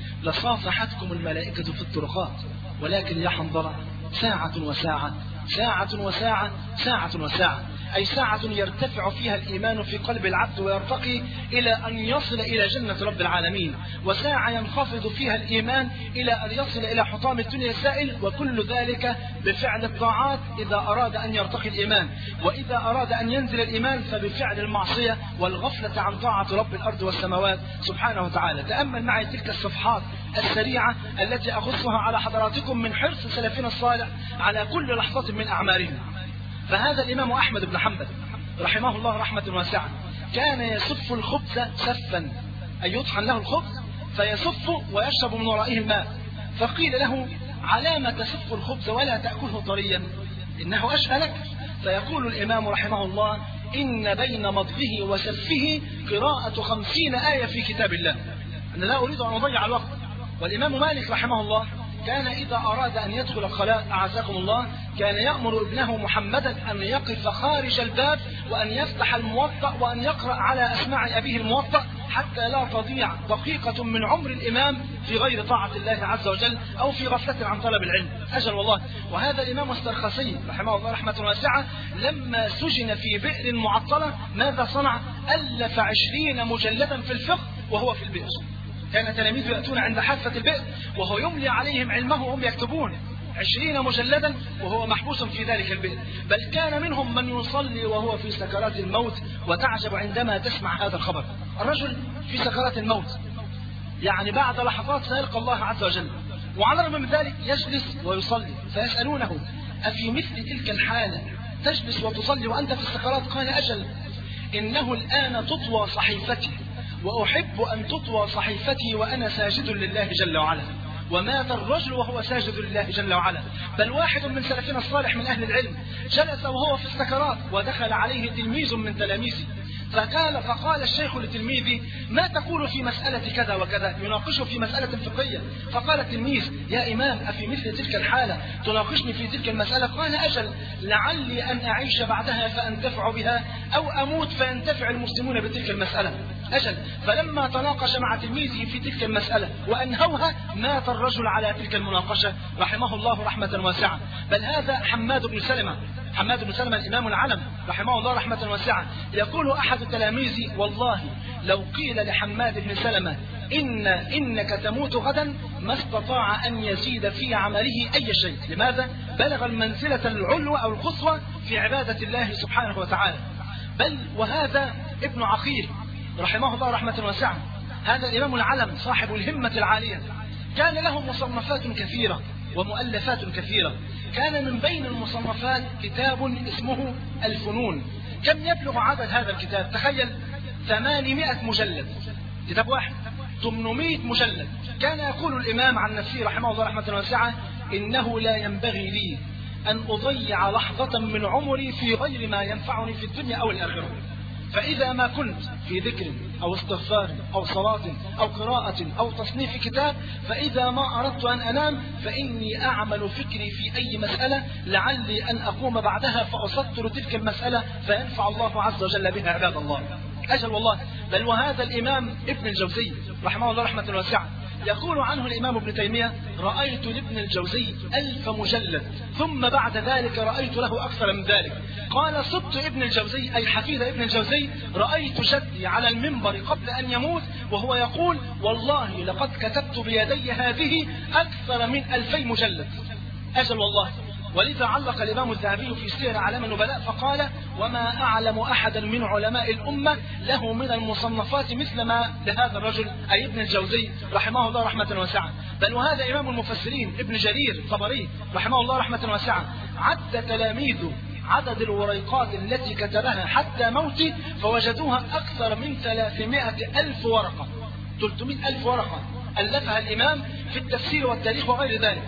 لصافحتكم الملائكة في الطرقات، ولكن يا حنظلة ساعة وساعة ساعة وساعة ساعة وساعة، أي ساعة يرتفع فيها الإيمان في قلب العبد ويرتقي إلى أن يصل إلى جنة رب العالمين، وساعة ينخفض فيها الإيمان إلى أن يصل إلى حطام الدنيا السائل، وكل ذلك بفعل الطاعات إذا أراد أن يرتقي الإيمان، وإذا أراد أن ينزل الإيمان فبفعل المعصية والغفلة عن طاعة رب الأرض والسماوات سبحانه وتعالى. تأمل معي تلك الصفحات السريعة التي أخصها على حضراتكم من حرص سلفنا الصالح على كل لحظة من أعمارهم. فهذا الإمام أحمد بن حنبل رحمه الله رحمة واسعة كان يسف الخبز سفا، أي يطحن له الخبز فيسف ويشرب من ورائه الماء. فقيل له: علام تسف الخبز ولا تأكله طريا؟ إنه أشهى لك. فيقول الإمام رحمه الله: إن بين مضغه وسفه قراءة خمسين آية في كتاب الله. أنا لا أريد أن أضيع الوقت. والإمام مالك رحمه الله كان إذا أراد أن يدخل الخلاء أعزكم الله كان يأمر ابنه محمدا أن يقف خارج الباب وأن يفتح الموطأ وأن يقرأ على أسماع أبيه الموطأ حتى لا تضيع دقيقة من عمر الإمام في غير طاعة الله عز وجل أو في غفلة عن طلب العلم. أجل والله. وهذا الإمام السرخسي رحمه الله رحمة واسعة لما سجن في بئر معطلة ماذا صنع؟ ألف عشرين مجلدا في الفقه وهو في البئر. كان تلاميذه يأتون عند حافة البئر وهو يملي عليهم علمه وهم يكتبون عشرين مجلدا وهو محبوس في ذلك البئر. بل كان منهم من يصلي وهو في سكرات الموت، وتعجب عندما تسمع هذا الخبر. الرجل في سكرات الموت، يعني بعد لحظات سيلقى الله عز وجل، وعلى الرغم من ذلك يجلس ويصلي. فيسألونه: أفي مثل تلك الحالة تجلس وتصلي وأنت في السكرات؟ قال: أجل، إنه الآن تطوى صحيفتي وأحب أن تطوى صحيفتي وأنا ساجد لله جل وعلا. ومات الرجل وهو ساجد لله جل وعلا. بل واحد من سلفنا الصالح من أهل العلم جلس وهو في السكرات ودخل عليه تلميذ من تلاميذه فقال فقال الشيخ لتلميذه: ما تقول في مسألة كذا وكذا؟ يناقشه في مسألة فقهية. فقال التلميذ: يا إمام، أفي مثل تلك الحالة تناقشني في تلك المسألة؟ قال: أجل، لعلي أن أعيش بعدها فأنتفع بها، أو أموت فينتفع المسلمون بتلك المسألة. أجل. فلما تناقش مع تلميذه في تلك المسألة وأنهوها، مات الرجل على تلك المناقشة رحمه الله رحمة واسعة. بل هذا حماد بن سلمة، حماد بن سلمة الإمام العلم رحمه الله رحمة واسعة، يقول أحد تلاميذي: والله لو قيل لحماد بن سلمة إن إنك تموت غدا ما استطاع أن يزيد في عمله أي شيء. لماذا؟ بلغ المنزلة العلوى أو القصوى في عبادة الله سبحانه وتعالى. بل وهذا ابن عقيل رحمه الله رحمة واسعة، هذا الإمام العلم صاحب الهمة العالية، كان له مصنفات كثيرة ومؤلفات كثيرة. كان من بين المصنفات كتاب اسمه الفنون. كم يبلغ عدد هذا الكتاب؟ تخيل، ثمانمائة مجلد، كتاب واحد ثمانمائة مجلد. كان يقول الإمام عن نفسه رحمه الله رحمة واسعة: إنه لا ينبغي لي أن أضيع لحظة من عمري في غير ما ينفعني في الدنيا أو الآخرة. فإذا ما كنت في ذكر أو استغفار أو صلاة أو قراءة أو تصنيف كتاب، فإذا ما أردت أن أنام فإني أعمل فكري في أي مسألة لعلي أن أقوم بعدها فأسطر تلك المسألة فينفع الله عز وجل بها عباد الله. أجل والله. بل وهذا الإمام ابن الجوزي رحمه الله رحمة واسعة، يقول عنه الإمام ابن تيمية: رأيت لابن الجوزي ألف مجلد، ثم بعد ذلك رأيت له أكثر من ذلك. قال: صبت ابن الجوزي أي حفيد ابن الجوزي، رأيت جدي على المنبر قبل أن يموت وهو يقول: والله لقد كتبت بيدي هذه أكثر من ألفي مجلد. أجل والله. ولذا علق الإمام الذهبي في سير أعلام النبلاء فقال: وما أعلم أحدا من علماء الأمة له من المصنفات مثل ما لهذا الرجل أي ابن الجوزي رحمه الله رحمة واسعة. بل وهذا إمام المفسرين ابن جرير الطبري رحمه الله رحمة واسعة عد تلاميذه عدد الوريقات التي كتبها حتى موته فوجدوها أكثر من ثلاثمائة ألف ورقة، ثلاثمائة ألف ورقة ألفها الإمام في التفسير والتاريخ وغير ذلك.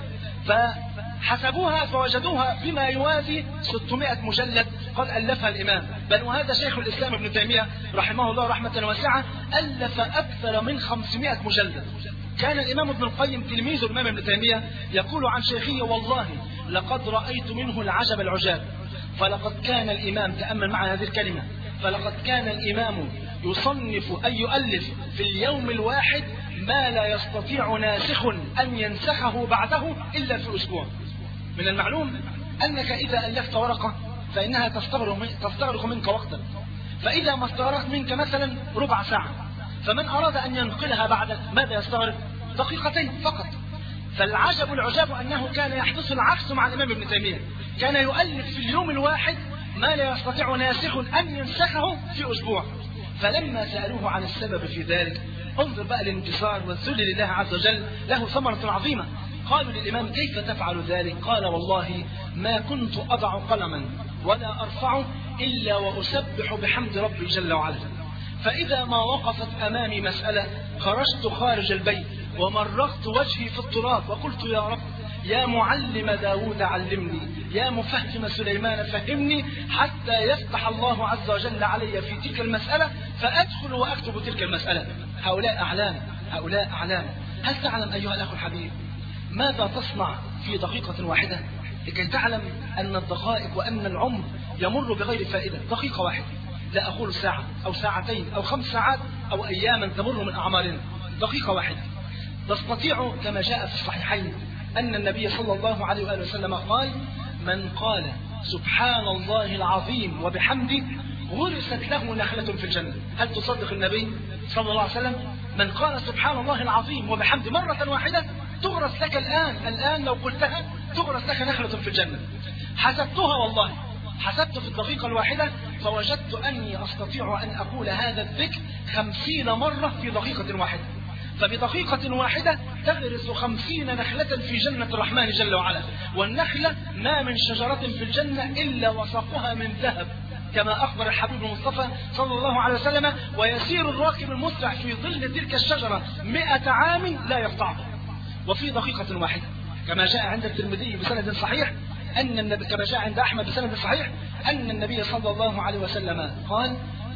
فحسبوها فوجدوها بما يوازي ستمائة مجلد قد ألفها الإمام. بل وهذا شيخ الإسلام ابن تيمية رحمه الله رحمة واسعة ألف أكثر من خمسمائة مجلد. كان الإمام ابن القيم تلميذ الإمام ابن تيمية يقول عن شيخه: والله لقد رأيت منه العجب العجاب. فلقد كان الإمام، تأمل مع هذه الكلمة، فلقد كان الإمام يصنف أن يؤلف في اليوم الواحد ما لا يستطيع ناسخ أن ينسخه بعده إلا في أسبوع. من المعلوم أنك إذا ألفت ورقة فإنها تستغرق منك وقتا، فإذا ما استغرقت منك مثلا ربع ساعة، فمن أراد أن ينقلها بعد ماذا يستغرق؟ دقيقتين فقط. فالعجب العجاب أنه كان يحدث العكس مع الإمام ابن تيمية، كان يؤلف في اليوم الواحد ما لا يستطيع ناسخ أن ينسخه في أسبوع. فلما سألوه عن السبب في ذلك، انظر بقى الانتصار والذل لله عز وجل له ثمرة عظيمة. قالوا للإمام: كيف تفعل ذلك؟ قال: والله ما كنت أضع قلما ولا أرفعه إلا وأسبح بحمد ربي جل وعلا. فإذا ما وقفت أمامي مسألة خرجت خارج البيت ومرغت وجهي في التراب وقلت: يا رب، يا معلم داود علمني، يا مفهم سليمان فهمني، حتى يفتح الله عز وجل علي في تلك المسألة فأدخل وأكتب تلك المسألة. هؤلاء أعلام، هؤلاء أعلام. هل تعلم أيها الأخ الحبيب ماذا تصنع في دقيقة واحدة لكي تعلم أن الدقائق وأن العمر يمر بغير فائدة؟ دقيقة واحدة، لا أقول ساعة أو ساعتين أو خمس ساعات أو أياما تمر من أعمارنا، دقيقة واحدة. تستطيع كما جاء في الصحيحين أن النبي صلى الله عليه وآله وسلم قال: من قال سبحان الله العظيم وبحمده غرست له نخلة في الجنة. هل تصدق النبي صلى الله عليه وسلم؟ من قال سبحان الله العظيم وبحمده مرة واحدة تغرس لك الآن الآن لو قلتها تغرس لك نخلة في الجنة. حسبتها والله، حسبت في الدقيقة الواحدة فوجدت أني أستطيع أن أقول هذا الذكر خمسين مرة في دقيقة واحدة. فبدقيقة واحدة تغرس خمسين نخلة في جنة الرحمن جل وعلا. والنخلة ما من شجرة في الجنة إلا وساقها من ذهب كما أخبر الحبيب المصطفى صلى الله عليه وسلم: ويسير الراكب المسرع في ظل تلك الشجرة مئة عام لا يقطعها. وفي دقيقة واحدة كما جاء عند الترمذي بسند صحيح أن النبي كما جاء عند أحمد بسند صحيح أن النبي صلى الله عليه وسلم قال: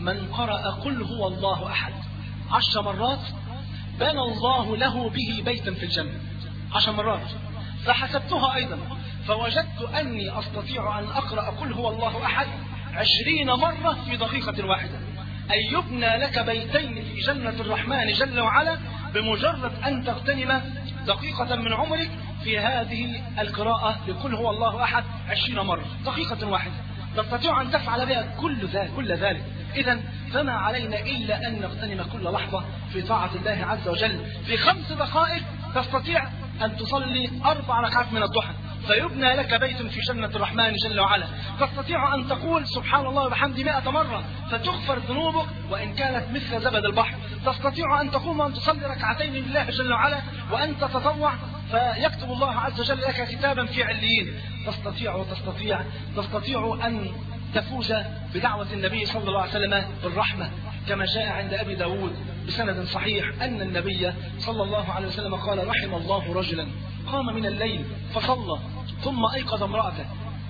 من قرأ قل هو الله أحد عشر مرات بنى الله له به بيتا في الجنة. عشر مرات. فحسبتها أيضا فوجدت أني أستطيع أن أقرأ قل هو الله أحد عشرين مرة في دقيقة واحدة. أي يبنى لك بيتين في جنة الرحمن جل وعلا بمجرد أن تغتنم دقيقة من عمرك في هذه القراءة لقل هو الله أحد عشرين مرة. دقيقة واحدة تستطيع أن تفعل بها كل ذلك, كل ذلك. إذن فما علينا إلا أن نغتنم كل لحظة في طاعة الله عز وجل. في خمس دقائق تستطيع أن تصلي أربع ركعات من الضحى فيبنى لك بيت في جنة الرحمن جل وعلا. تستطيع أن تقول سبحان الله وبحمده مئة مرة فتغفر ذنوبك وإن كانت مثل زبد البحر. تستطيع أن تقوم أن تصلي ركعتين لله جل وعلا وأن تتطوع فيكتب الله عز وجل لك كتابا في عليين. تستطيع وتستطيع تستطيع أن تفوز بدعوة النبي صلى الله عليه وسلم بالرحمة كما جاء عند أبي داود بسند صحيح أن النبي صلى الله عليه وسلم قال رحم الله رجلا قام من الليل فصلى ثم أيقظ امرأته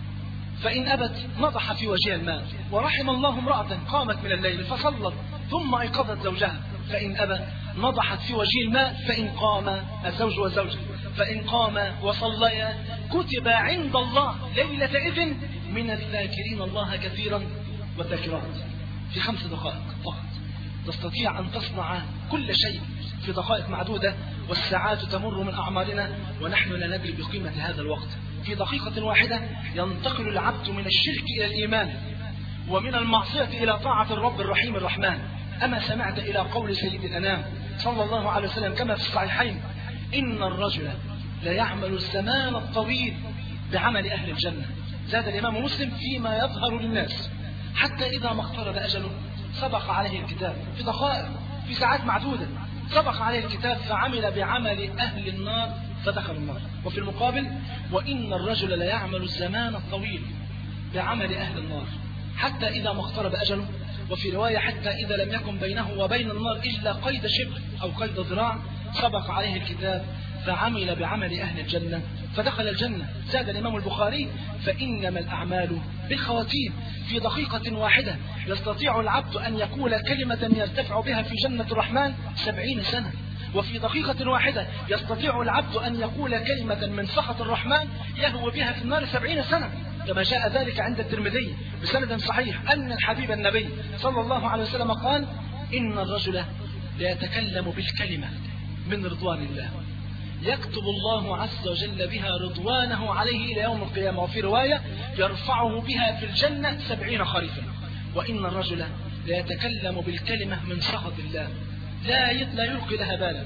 فإن أبت نضح في وجهها الماء. ورحم الله امرأة قامت من الليل فصلت ثم أيقظت زوجها فإن أبى نضحت في وجه الماء. فإن قام الزوج والزوجة فإن قام وصليا كتب عند الله ليلة إذن من الذاكرين الله كثيرا والذاكرات. في خمس دقائق فقط تستطيع أن تصنع كل شيء في دقائق معدودة والساعات تمر من أعمارنا ونحن لا ندري بقيمة هذا الوقت. في دقيقة واحدة ينتقل العبد من الشرك إلى الإيمان ومن المعصية إلى طاعة الرب الرحيم الرحمن. أما سمعت إلى قول سيد الأنام صلى الله عليه وسلم كما في الصحيحين إن الرجل لا يعمل الزمان الطويل بعمل أهل الجنة. زاد الإمام مسلم فيما يظهر للناس حتى إذا ما اقترب أجله سبق عليه الكتاب. في دقائق في ساعات معدودة سبق عليه الكتاب فعمل بعمل أهل النار فدخل النار. وفي المقابل وإن الرجل لا يعمل الزمان الطويل بعمل أهل النار حتى إذا ما اقترب أجله. وفي رواية حتى إذا لم يكن بينه وبين النار إلا قيد شبر أو قيد ذراع سبق عليه الكتاب فعمل بعمل أهل الجنة فدخل الجنة. زاد الإمام البخاري فإنما الأعمال بالخواتيم. في دقيقة واحدة يستطيع العبد أن يقول كلمة يرتفع بها في جنة الرحمن سبعين سنة. وفي دقيقة واحدة يستطيع العبد أن يقول كلمة من سخط الرحمن يهوى بها في النار سبعين سنة كما جاء ذلك عند الترمذي بسند صحيح أن الحبيب النبي صلى الله عليه وسلم قال إن الرجل لا يتكلم بالكلمة من رضوان الله يكتب الله عز وجل بها رضوانه عليه إلى يوم القيامة. وفي رواية يرفعه بها في الجنة سبعين خريفا. وإن الرجل لا يتكلم بالكلمة من سخط الله لا لا يلقي لها بالا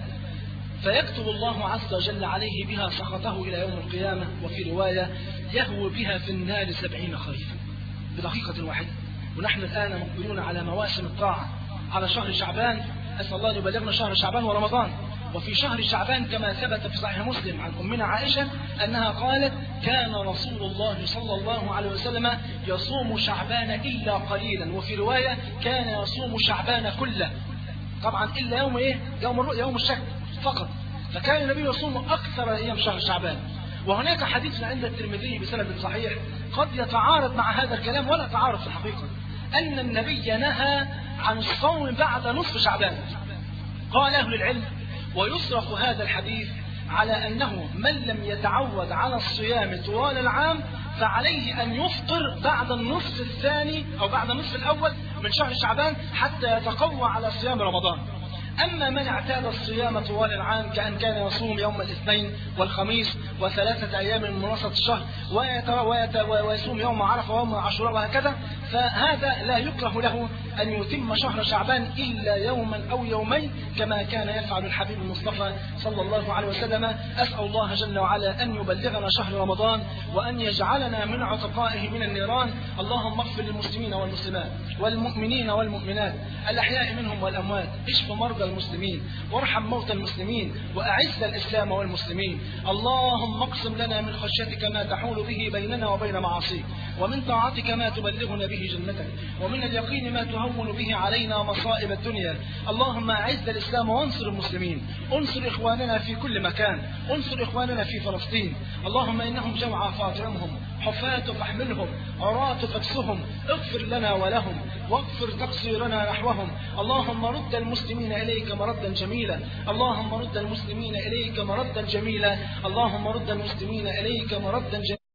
فيكتب الله عز وجل عليه بها سخطه إلى يوم القيامة. وفي رواية يهوى بها في النار سبعين خريفا بدقيقة واحدة. ونحن الآن مقبلون على مواسم الطاعة على شهر شعبان. أسأل الله أن يبلغنا شهر شعبان ورمضان. وفي شهر شعبان كما ثبت في صحيح مسلم عن أمنا عائشة أنها قالت كان رسول الله صلى الله عليه وسلم يصوم شعبان إلا قليلا. وفي رواية كان يصوم شعبان كله طبعا إلا يوم إيه؟ يوم الرؤيا يوم الشك فقط. فكان النبي يصوم أكثر أيام شهر شعبان. وهناك حديث عند الترمذي بسند صحيح قد يتعارض مع هذا الكلام ولا تعارض في الحقيقة أن النبي نهى عن الصوم بعد نصف شعبان. قال أهل العلم ويصرف هذا الحديث على أنه من لم يتعود على الصيام طوال العام فعليه أن يفطر بعد النصف الثاني أو بعد النصف الأول من شهر شعبان حتى يتقوى على صيام رمضان. أما من اعتاد الصيام طوال العام كأن كان يصوم يوم الاثنين والخميس وثلاثة أيام من منتصف الشهر ويصوم يوم عرفة ويوم عاشوراء وهكذا فهذا لا يكره له أن يتم شهر شعبان إلا يوما أو يومين كما كان يفعل الحبيب المصطفى صلى الله عليه وسلم. أسأل الله جل وعلا أن يبلغنا شهر رمضان وأن يجعلنا من عتقائه من النيران. اللهم اغفر للمسلمين والمسلمات والمؤمنين والمؤمنات الأحياء منهم والأموات. اشف مرضى المسلمين وارحم موتى المسلمين وأعز الإسلام والمسلمين. اللهم اقسم لنا من خشيتك ما تحول به بيننا وبين معاصيك ومن طاعتك ما تبلغنا به جنتك ومن اليقين ما تهون به علينا مصائب الدنيا. اللهم أعز الإسلام وانصر المسلمين. انصر إخواننا في كل مكان. انصر إخواننا في فلسطين. اللهم إنهم جوعى فاطعمهم حفاة فاحملهم، عراة فاكسهم، اغفر لنا ولهم واغفر تقصيرنا نحوهم. اللهم رد المسلمين إليك مردا جميلا، اللهم رد المسلمين إليك مردا جميلا، اللهم رد المسلمين إليك مردا جميلا.